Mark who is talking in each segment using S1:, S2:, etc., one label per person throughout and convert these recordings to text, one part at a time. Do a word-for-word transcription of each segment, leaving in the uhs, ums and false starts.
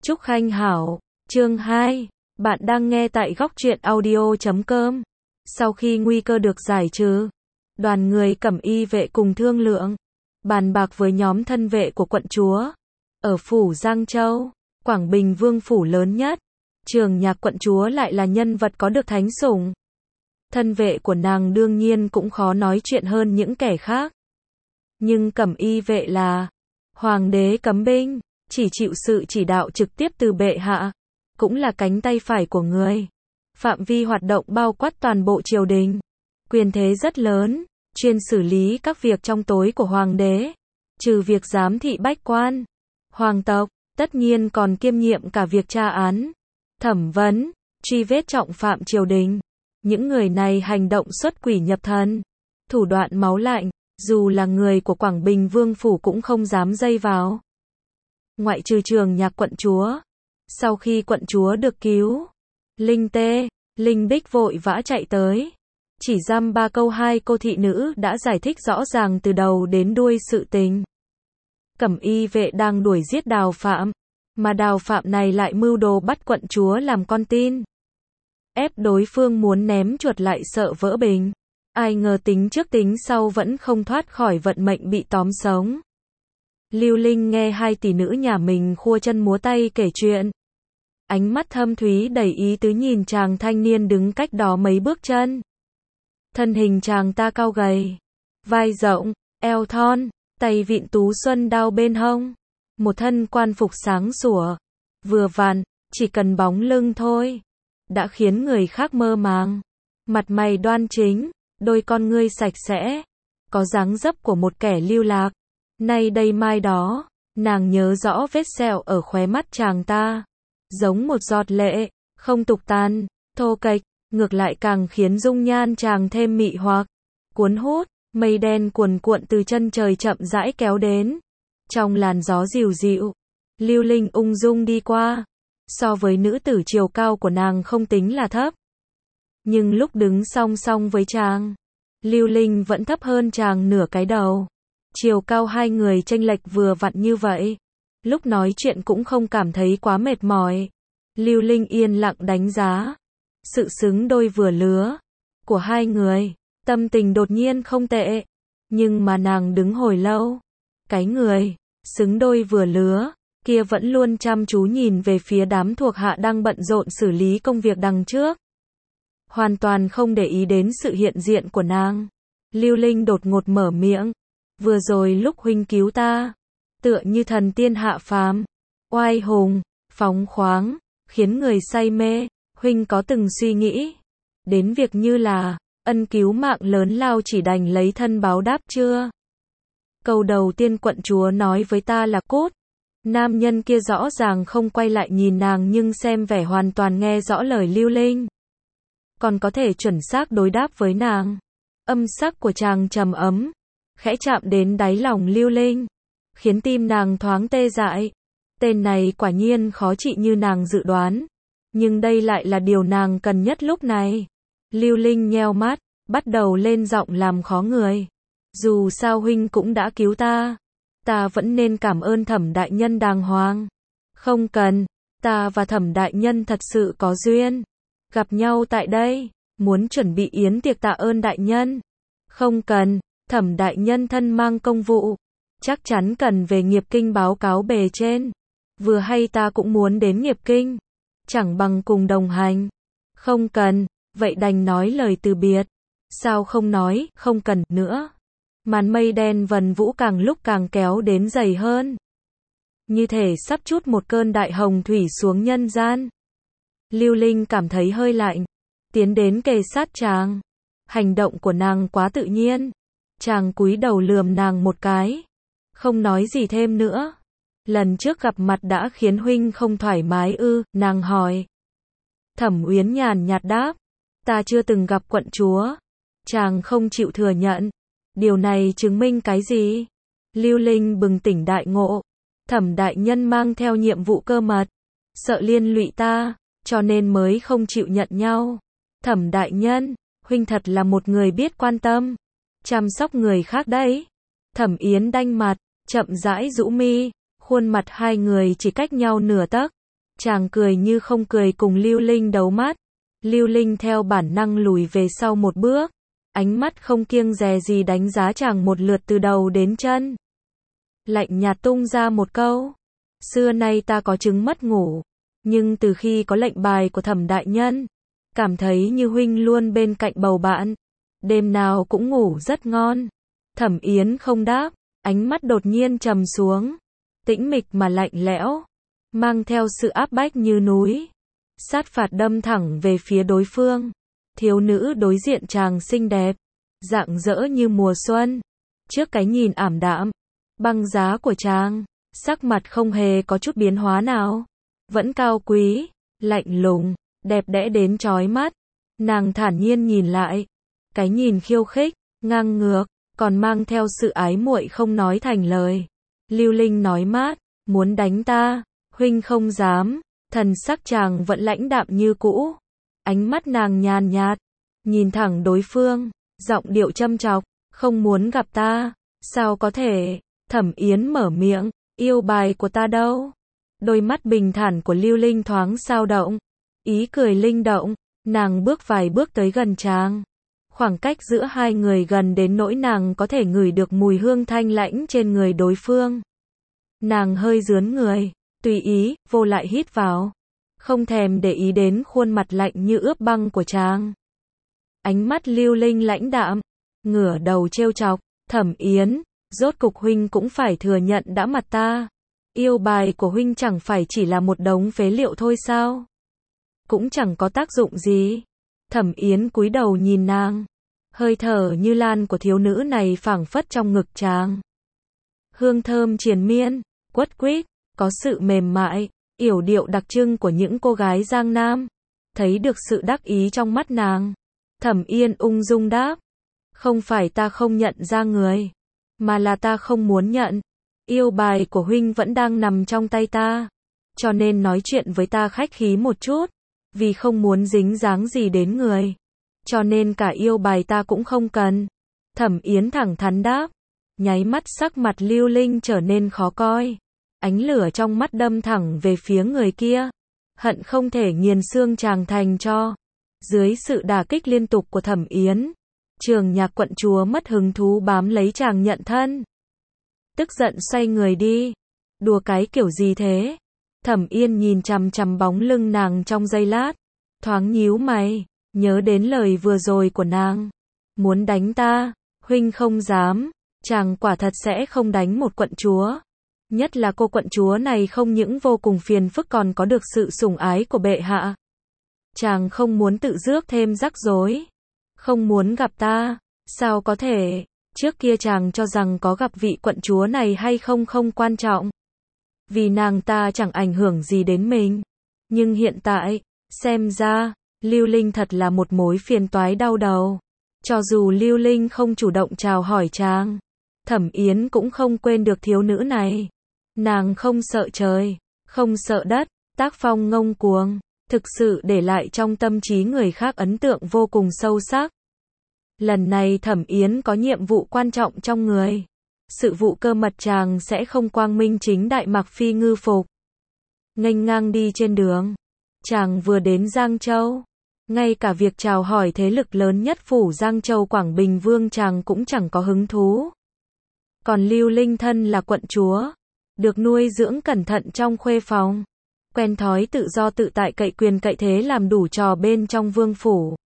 S1: Trúc Khanh Hảo, chương hai, bạn đang nghe tại góc truyện audio chấm com. Sau khi nguy cơ được giải trừ, đoàn người cẩm y vệ cùng thương lượng, bàn bạc với nhóm thân vệ của quận chúa. Ở phủ Giang Châu, Quảng Bình vương phủ lớn nhất, Trường Nhạc quận chúa lại là nhân vật có được thánh sủng. Thân vệ của nàng đương nhiên cũng khó nói chuyện hơn những kẻ khác. Nhưng cẩm y vệ là hoàng đế cấm binh, chỉ chịu sự chỉ đạo trực tiếp từ bệ hạ, cũng là cánh tay phải của người. Phạm vi hoạt động bao quát toàn bộ triều đình, quyền thế rất lớn, chuyên xử lý các việc trong tối của hoàng đế, trừ việc giám thị bách quan, hoàng tộc, tất nhiên còn kiêm nhiệm cả việc tra án, thẩm vấn, truy vết trọng phạm triều đình. Những người này hành động xuất quỷ nhập thần, thủ đoạn máu lạnh, dù là người của Quảng Bình vương phủ cũng không dám dây vào. Ngoại trừ Trường Nhạc quận chúa, sau khi quận chúa được cứu, Linh Tê, Linh Bích vội vã chạy tới, chỉ dăm ba câu hai cô thị nữ đã giải thích rõ ràng từ đầu đến đuôi sự tình. Cẩm y vệ đang đuổi giết Đào Phạm, mà Đào Phạm này lại mưu đồ bắt quận chúa làm con tin, ép đối phương muốn ném chuột lại sợ vỡ bình. Ai ngờ tính trước tính sau vẫn không thoát khỏi vận mệnh bị tóm sống. Lưu Linh nghe hai tỷ nữ nhà mình khua chân múa tay kể chuyện, ánh mắt thâm thúy đầy ý tứ nhìn chàng thanh niên đứng cách đó mấy bước chân. Thân hình chàng ta cao gầy, vai rộng, eo thon, tay vịn tú xuân đao bên hông, một thân quan phục sáng sủa, vừa vặn, chỉ cần bóng lưng thôi, đã khiến người khác mơ màng. Mặt mày đoan chính, đôi con ngươi sạch sẽ, có dáng dấp của một kẻ lưu lạc. Nay đây mai đó, nàng nhớ rõ vết sẹo ở khóe mắt chàng ta, giống một giọt lệ, không tục tàn, thô kệch, ngược lại càng khiến dung nhan chàng thêm mị hoặc, cuốn hút. Mây đen cuồn cuộn từ chân trời chậm rãi kéo đến, trong làn gió dịu dịu, Lưu Linh ung dung đi qua. So với nữ tử chiều cao của nàng không tính là thấp, nhưng lúc đứng song song với chàng, Lưu Linh vẫn thấp hơn chàng nửa cái đầu. Chiều cao hai người chênh lệch vừa vặn như vậy, lúc nói chuyện cũng không cảm thấy quá mệt mỏi. Lưu Linh yên lặng đánh giá sự xứng đôi vừa lứa của hai người, tâm tình đột nhiên không tệ. Nhưng mà nàng đứng hồi lâu, cái người xứng đôi vừa lứa kia vẫn luôn chăm chú nhìn về phía đám thuộc hạ đang bận rộn xử lý công việc đằng trước, hoàn toàn không để ý đến sự hiện diện của nàng. Lưu Linh đột ngột mở miệng, vừa rồi lúc huynh cứu ta, tựa như thần tiên hạ phàm, oai hùng, phóng khoáng, khiến người say mê. Huynh có từng suy nghĩ đến việc như là ân cứu mạng lớn lao chỉ đành lấy thân báo đáp chưa? Câu đầu tiên quận chúa nói với ta là cút. Nam nhân kia rõ ràng không quay lại nhìn nàng nhưng xem vẻ hoàn toàn nghe rõ lời Lưu Linh, còn có thể chuẩn xác đối đáp với nàng. Âm sắc của chàng trầm ấm, khẽ chạm đến đáy lòng Lưu Linh, khiến tim nàng thoáng tê dại. Tên này quả nhiên khó trị như nàng dự đoán, nhưng đây lại là điều nàng cần nhất lúc này. Lưu Linh nheo mắt, bắt đầu lên giọng làm khó người. Dù sao huynh cũng đã cứu ta, ta vẫn nên cảm ơn Thẩm đại nhân đàng hoàng. Không cần, ta và Thẩm đại nhân thật sự có duyên, gặp nhau tại đây, muốn chuẩn bị yến tiệc tạ ơn đại nhân. Không cần, Thẩm đại nhân thân mang công vụ, chắc chắn cần về Nghiệp Kinh báo cáo bề trên. Vừa hay ta cũng muốn đến Nghiệp Kinh, chẳng bằng cùng đồng hành. Không cần, vậy đành nói lời từ biệt. Sao không nói, không cần nữa. Màn mây đen vần vũ càng lúc càng kéo đến dày hơn, như thể sắp trút một cơn đại hồng thủy xuống nhân gian. Lưu Linh cảm thấy hơi lạnh, tiến đến kề sát chàng. Hành động của nàng quá tự nhiên. Chàng cúi đầu lườm nàng một cái, không nói gì thêm nữa. Lần trước gặp mặt đã khiến huynh không thoải mái ư? Nàng hỏi. Thẩm Uyến nhàn nhạt đáp, ta chưa từng gặp quận chúa. Chàng không chịu thừa nhận. Điều này chứng minh cái gì? Lưu Linh bừng tỉnh đại ngộ. Thẩm đại nhân mang theo nhiệm vụ cơ mật, sợ liên lụy ta, cho nên mới không chịu nhận nhau. Thẩm đại nhân, huynh thật là một người biết quan tâm, chăm sóc người khác đấy. Thẩm Yến đanh mặt, chậm rãi rũ mi, khuôn mặt hai người chỉ cách nhau nửa tấc. Chàng cười như không cười cùng Lưu Linh đấu mắt. Lưu Linh theo bản năng lùi về sau một bước, ánh mắt không kiêng dè gì đánh giá chàng một lượt từ đầu đến chân. Lạnh nhạt tung ra một câu, xưa nay ta có chứng mất ngủ, nhưng từ khi có lệnh bài của Thẩm đại nhân, cảm thấy như huynh luôn bên cạnh bầu bạn, đêm nào cũng ngủ rất ngon. Thẩm Yến không đáp, ánh mắt đột nhiên trầm xuống, tĩnh mịch mà lạnh lẽo, mang theo sự áp bách như núi, sát phạt đâm thẳng về phía đối phương. Thiếu nữ đối diện chàng xinh đẹp, rạng rỡ như mùa xuân, trước cái nhìn ảm đạm, băng giá của chàng, sắc mặt không hề có chút biến hóa nào, vẫn cao quý, lạnh lùng, đẹp đẽ đến chói mắt. Nàng thản nhiên nhìn lại, cái nhìn khiêu khích, ngang ngược, còn mang theo sự ái muội không nói thành lời. Lưu Linh nói mát, muốn đánh ta, huynh không dám. Thần sắc chàng vẫn lãnh đạm như cũ, ánh mắt nàng nhàn nhạt, nhìn thẳng đối phương, giọng điệu châm chọc, không muốn gặp ta, sao có thể? Thẩm Yến mở miệng, yêu bài của ta đâu? Đôi mắt bình thản của Lưu Linh thoáng sao động, ý cười linh động, nàng bước vài bước tới gần chàng. Khoảng cách giữa hai người gần đến nỗi nàng có thể ngửi được mùi hương thanh lãnh trên người đối phương. Nàng hơi rướn người, tùy ý, vô lại hít vào, không thèm để ý đến khuôn mặt lạnh như ướp băng của chàng. Ánh mắt Lưu Linh lãnh đạm, ngửa đầu trêu chọc, Thẩm Yến, rốt cục huynh cũng phải thừa nhận đã mặt ta. Yêu bài của huynh chẳng phải chỉ là một đống phế liệu thôi sao? Cũng chẳng có tác dụng gì. Thẩm Yến cúi đầu nhìn nàng, hơi thở như lan của thiếu nữ này phảng phất trong ngực chàng. Hương thơm triền miên, quất quýt, có sự mềm mại, yểu điệu đặc trưng của những cô gái Giang Nam. Thấy được sự đắc ý trong mắt nàng, Thẩm Yên ung dung đáp, không phải ta không nhận ra người, mà là ta không muốn nhận. Yêu bài của huynh vẫn đang nằm trong tay ta, cho nên nói chuyện với ta khách khí một chút, vì không muốn dính dáng gì đến người, cho nên cả yêu bài ta cũng không cần. Thẩm Yến thẳng thắn đáp, nháy mắt sắc mặt Lưu Linh trở nên khó coi. Ánh lửa trong mắt đâm thẳng về phía người kia, hận không thể nghiền xương chàng thành tro. Dưới sự đả kích liên tục của Thẩm Yến, Trường Nhạc quận chúa mất hứng thú bám lấy chàng nhận thân. Tức giận xoay người đi. Đùa cái kiểu gì thế? Thẩm Yên nhìn chằm chằm bóng lưng nàng trong giây lát, thoáng nhíu mày, nhớ đến lời vừa rồi của nàng. Muốn đánh ta, huynh không dám, chàng quả thật sẽ không đánh một quận chúa. Nhất là cô quận chúa này không những vô cùng phiền phức còn có được sự sủng ái của bệ hạ. Chàng không muốn tự rước thêm rắc rối. Không muốn gặp ta, sao có thể? Trước kia chàng cho rằng có gặp vị quận chúa này hay không không quan trọng, vì nàng ta chẳng ảnh hưởng gì đến mình. Nhưng hiện tại, xem ra, Lưu Linh thật là một mối phiền toái đau đầu. Cho dù Lưu Linh không chủ động chào hỏi chàng, Thẩm Yến cũng không quên được thiếu nữ này. Nàng không sợ trời, không sợ đất, tác phong ngông cuồng, thực sự để lại trong tâm trí người khác ấn tượng vô cùng sâu sắc. Lần này Thẩm Yến có nhiệm vụ quan trọng trong người. Sự vụ cơ mật chàng sẽ không quang minh chính đại mặc phi ngư phục. Nghênh ngang đi trên đường. Chàng vừa đến Giang Châu. Ngay cả việc chào hỏi thế lực lớn nhất phủ Giang Châu Quảng Bình Vương chàng cũng chẳng có hứng thú. Còn Lưu Linh thân là quận chúa, được nuôi dưỡng cẩn thận trong khuê phòng, quen thói tự do tự tại cậy quyền cậy thế làm đủ trò bên trong vương phủ.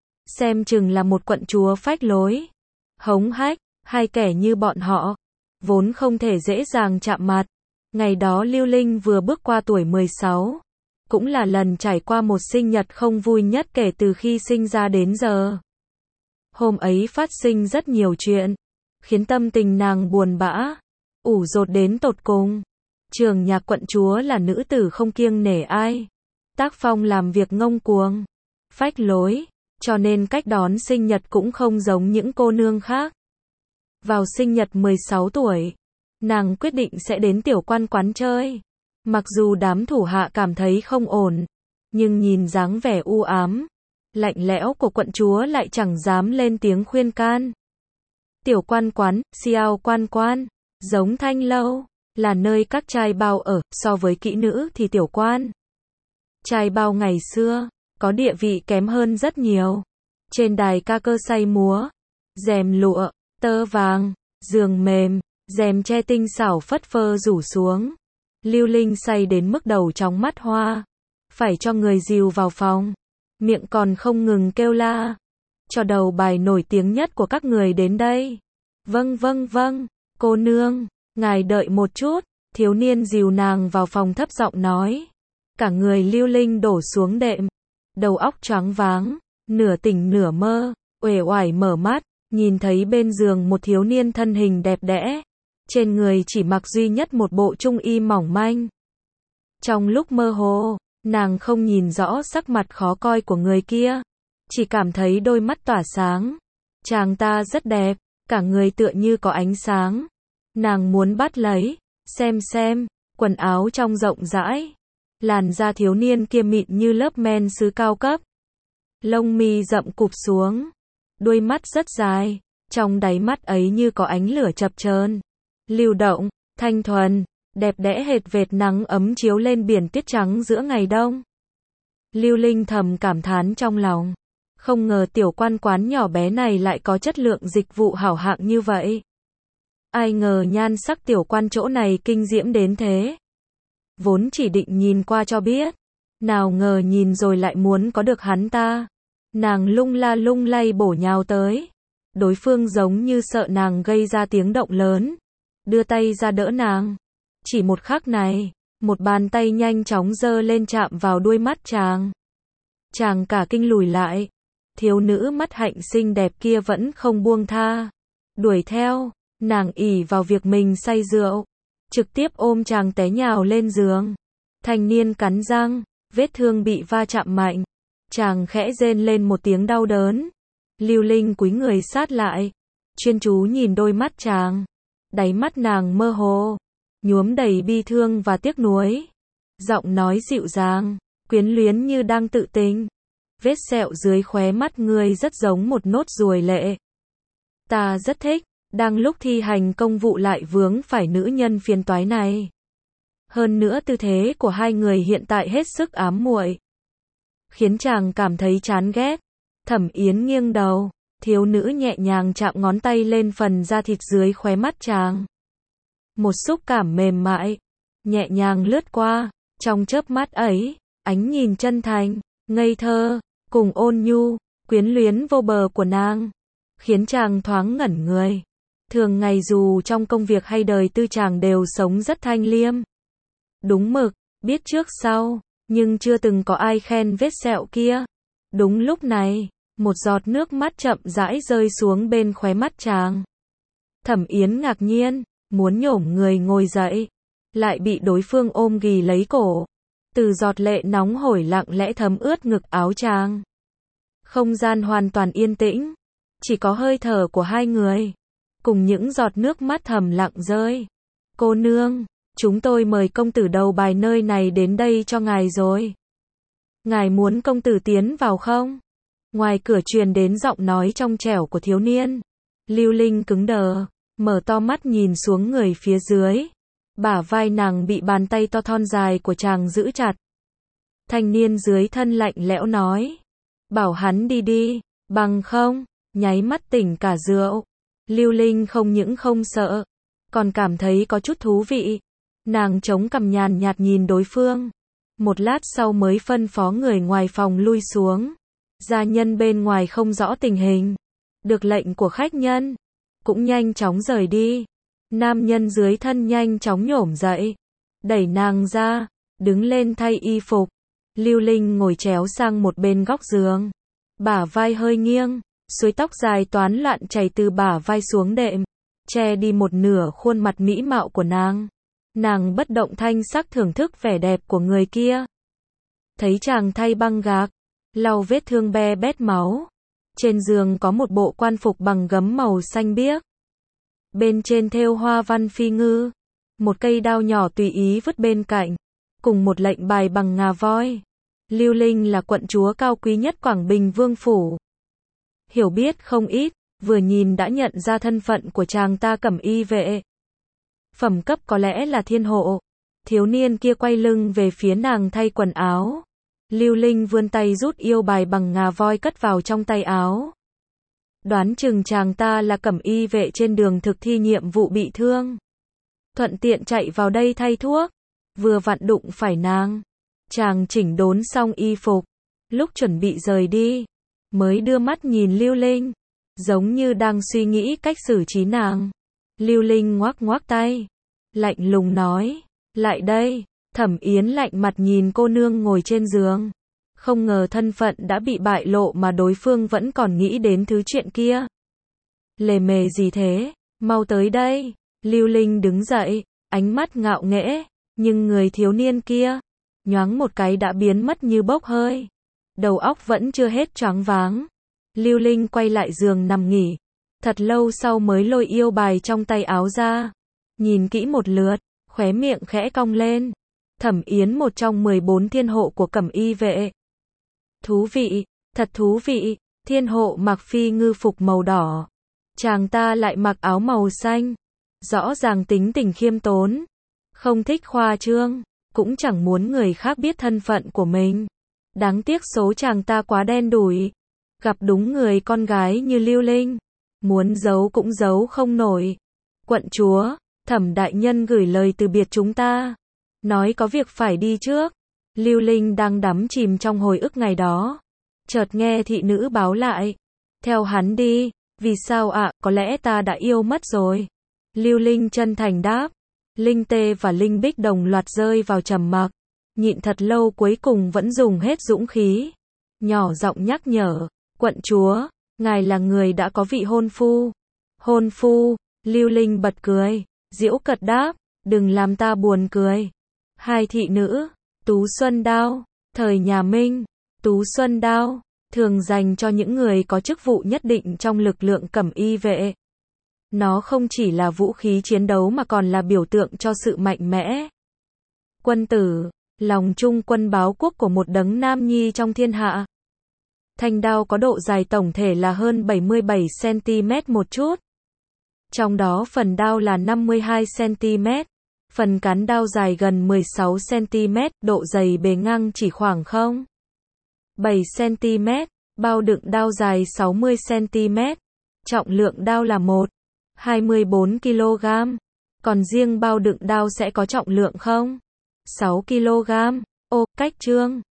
S1: Xem chừng là một quận chúa phách lối, hống hách, hai kẻ như bọn họ, vốn không thể dễ dàng chạm mặt. Ngày đó Lưu Linh vừa bước qua tuổi mười sáu, cũng là lần trải qua một sinh nhật không vui nhất kể từ khi sinh ra đến giờ. Hôm ấy phát sinh rất nhiều chuyện, khiến tâm tình nàng buồn bã, ủ dột đến tột cùng. Trường Nhạc quận chúa là nữ tử không kiêng nể ai, tác phong làm việc ngông cuồng, phách lối, cho nên cách đón sinh nhật cũng không giống những cô nương khác. Vào sinh nhật mười sáu tuổi, nàng quyết định sẽ đến tiểu quan quán chơi. Mặc dù đám thủ hạ cảm thấy không ổn, nhưng nhìn dáng vẻ u ám, lạnh lẽo của quận chúa lại chẳng dám lên tiếng khuyên can. Tiểu quan quán, xiao quan quan, giống thanh lâu, là nơi các trai bao ở, so với kỹ nữ thì tiểu quan trai bao ngày xưa, có địa vị kém hơn rất nhiều. Trên đài ca cơ say múa, rèm lụa, tơ vàng, giường mềm, rèm che tinh xảo phất phơ rủ xuống. Lưu Linh say đến mức đầu chóng mắt hoa, phải cho người dìu vào phòng, miệng còn không ngừng kêu la. Cho đầu bài nổi tiếng nhất của các người đến đây. Vâng vâng vâng, cô nương, ngài đợi một chút, thiếu niên dìu nàng vào phòng thấp giọng nói. Cả người Lưu Linh đổ xuống đệm, đầu óc choáng váng, nửa tỉnh nửa mơ, uể oải mở mắt, nhìn thấy bên giường một thiếu niên thân hình đẹp đẽ, trên người chỉ mặc duy nhất một bộ trung y mỏng manh. Trong lúc mơ hồ, nàng không nhìn rõ sắc mặt khó coi của người kia, chỉ cảm thấy đôi mắt tỏa sáng. Chàng ta rất đẹp, cả người tựa như có ánh sáng. Nàng muốn bắt lấy, xem xem, quần áo trong rộng rãi. Làn da thiếu niên kia mịn như lớp men sứ cao cấp. Lông mi rậm cụp xuống, đuôi mắt rất dài, trong đáy mắt ấy như có ánh lửa chập chờn, lưu động, thanh thuần, đẹp đẽ hệt vệt nắng ấm chiếu lên biển tuyết trắng giữa ngày đông. Lưu Linh thầm cảm thán trong lòng, không ngờ tiểu quan quán nhỏ bé này lại có chất lượng dịch vụ hảo hạng như vậy. Ai ngờ nhan sắc tiểu quan chỗ này kinh diễm đến thế. Vốn chỉ định nhìn qua cho biết, nào ngờ nhìn rồi lại muốn có được hắn ta. Nàng lung la lung lay bổ nhào tới. Đối phương giống như sợ nàng gây ra tiếng động lớn, đưa tay ra đỡ nàng. Chỉ một khắc này, một bàn tay nhanh chóng giơ lên chạm vào đuôi mắt chàng. Chàng cả kinh lùi lại. Thiếu nữ mắt hạnh xinh đẹp kia vẫn không buông tha. Đuổi theo, nàng ỷ vào việc mình say rượu, trực tiếp ôm chàng té nhào lên giường. Thanh niên cắn răng, vết thương bị va chạm mạnh. Chàng khẽ rên lên một tiếng đau đớn. Lưu Linh cúi người sát lại, chuyên chú nhìn đôi mắt chàng. Đáy mắt nàng mơ hồ, nhuốm đầy bi thương và tiếc nuối. Giọng nói dịu dàng, quyến luyến như đang tự tình. Vết sẹo dưới khóe mắt ngươi rất giống một nốt ruồi lệ. Ta rất thích, đang lúc thi hành công vụ lại vướng phải nữ nhân phiền toái này. Hơn nữa tư thế của hai người hiện tại hết sức ám muội, khiến chàng cảm thấy chán ghét. Thẩm Yến nghiêng đầu, thiếu nữ nhẹ nhàng chạm ngón tay lên phần da thịt dưới khóe mắt chàng. Một xúc cảm mềm mại, nhẹ nhàng lướt qua, trong chớp mắt ấy, ánh nhìn chân thành, ngây thơ, cùng ôn nhu, quyến luyến vô bờ của nàng, khiến chàng thoáng ngẩn người. Thường ngày dù trong công việc hay đời tư chàng đều sống rất thanh liêm, đúng mực, biết trước sau, nhưng chưa từng có ai khen vết sẹo kia. Đúng lúc này, một giọt nước mắt chậm rãi rơi xuống bên khóe mắt chàng. Thẩm Yến ngạc nhiên, muốn nhổm người ngồi dậy, lại bị đối phương ôm ghì lấy cổ. Từ giọt lệ nóng hổi lặng lẽ thấm ướt ngực áo chàng. Không gian hoàn toàn yên tĩnh, chỉ có hơi thở của hai người, cùng những giọt nước mắt thầm lặng rơi. Cô nương, chúng tôi mời công tử đầu bài nơi này đến đây cho ngài rồi. Ngài muốn công tử tiến vào không? Ngoài cửa truyền đến giọng nói trong trẻo của thiếu niên. Lưu Linh cứng đờ, mở to mắt nhìn xuống người phía dưới. Bả vai nàng bị bàn tay to thon dài của chàng giữ chặt. Thanh niên dưới thân lạnh lẽo nói, bảo hắn đi đi, bằng không, nháy mắt tỉnh cả rượu. Lưu Linh không những không sợ, còn cảm thấy có chút thú vị. Nàng chống cằm nhàn nhạt nhìn đối phương. Một lát sau mới phân phó người ngoài phòng lui xuống. Gia nhân bên ngoài không rõ tình hình, được lệnh của khách nhân, cũng nhanh chóng rời đi. Nam nhân dưới thân nhanh chóng nhổm dậy, đẩy nàng ra, đứng lên thay y phục. Lưu Linh ngồi chéo sang một bên góc giường, bả vai hơi nghiêng, suối tóc dài toán loạn chảy từ bả vai xuống đệm, che đi một nửa khuôn mặt mỹ mạo của nàng. Nàng bất động thanh sắc thưởng thức vẻ đẹp của người kia. Thấy chàng thay băng gạc, lau vết thương be bét máu. Trên giường có một bộ quan phục bằng gấm màu xanh biếc. Bên trên thêu hoa văn phi ngư. Một cây đao nhỏ tùy ý vứt bên cạnh, cùng một lệnh bài bằng ngà voi. Lưu Linh là quận chúa cao quý nhất Quảng Bình Vương Phủ. Hiểu biết không ít, vừa nhìn đã nhận ra thân phận của chàng ta cẩm y vệ. Phẩm cấp có lẽ là thiên hộ. Thiếu niên kia quay lưng về phía nàng thay quần áo. Lưu Linh vươn tay rút yêu bài bằng ngà voi cất vào trong tay áo. Đoán chừng chàng ta là cẩm y vệ trên đường thực thi nhiệm vụ bị thương. Thuận tiện chạy vào đây thay thuốc. Vừa vặn đụng phải nàng. Chàng chỉnh đốn xong y phục. Lúc chuẩn bị rời đi. Mới đưa mắt nhìn Lưu Linh. Giống như đang suy nghĩ cách xử trí nàng. Lưu Linh ngoác ngoác tay. Lạnh lùng nói. Lại đây. Thẩm Yến lạnh mặt nhìn cô nương ngồi trên giường. Không ngờ thân phận đã bị bại lộ mà đối phương vẫn còn nghĩ đến thứ chuyện kia. Lề mề gì thế? Mau tới đây. Lưu Linh đứng dậy, ánh mắt ngạo nghễ, nhưng người thiếu niên kia, nhoáng một cái đã biến mất như bốc hơi. Đầu óc vẫn chưa hết choáng váng. Lưu Linh quay lại giường nằm nghỉ. Thật lâu sau mới lôi yêu bài trong tay áo ra. Nhìn kỹ một lượt, khóe miệng khẽ cong lên. Thẩm Yến một trong mười bốn thiên hộ của cẩm y vệ. Thú vị, thật thú vị. Thiên hộ mặc phi ngư phục màu đỏ. Chàng ta lại mặc áo màu xanh. Rõ ràng tính tình khiêm tốn. Không thích khoa trương. Cũng chẳng muốn người khác biết thân phận của mình. Đáng tiếc số chàng ta quá đen đủi. Gặp đúng người con gái như Lưu Linh. Muốn giấu cũng giấu không nổi. Quận chúa, Thẩm đại nhân gửi lời từ biệt chúng ta. Nói có việc phải đi trước. Lưu Linh đang đắm chìm trong hồi ức ngày đó. Chợt nghe thị nữ báo lại. Theo hắn đi. Vì sao ạ? À, có lẽ ta đã yêu mất rồi. Lưu Linh chân thành đáp. Linh Tê và Linh Bích đồng loạt rơi vào trầm mặc. Nhịn thật lâu cuối cùng vẫn dùng hết dũng khí. Nhỏ giọng nhắc nhở. Quận chúa, ngài là người đã có vị hôn phu. Hôn phu, Lưu Linh bật cười. Giễu cợt đáp. Đừng làm ta buồn cười. Hai thị nữ. Tú Xuân Đao. Thời nhà Minh. Tú Xuân Đao. Thường dành cho những người có chức vụ nhất định trong lực lượng cẩm y vệ. Nó không chỉ là vũ khí chiến đấu mà còn là biểu tượng cho sự mạnh mẽ. Quân tử, lòng trung quân báo quốc của một đấng nam nhi trong thiên hạ. Thanh đao có độ dài tổng thể là hơn bảy mươi bảy xăng-ti-mét một chút. Trong đó phần đao là năm mươi hai xăng-ti-mét. Phần cán đao dài gần mười sáu xăng-ti-mét, độ dày bề ngang chỉ khoảng không phẩy bảy xăng-ti-mét, bao đựng đao dài sáu mươi xăng-ti-mét. Trọng lượng đao là một phẩy hai mươi bốn ki lô gam. Còn riêng bao đựng đao sẽ có trọng lượng không phẩy sáu ki lô gam. Ô, cách chương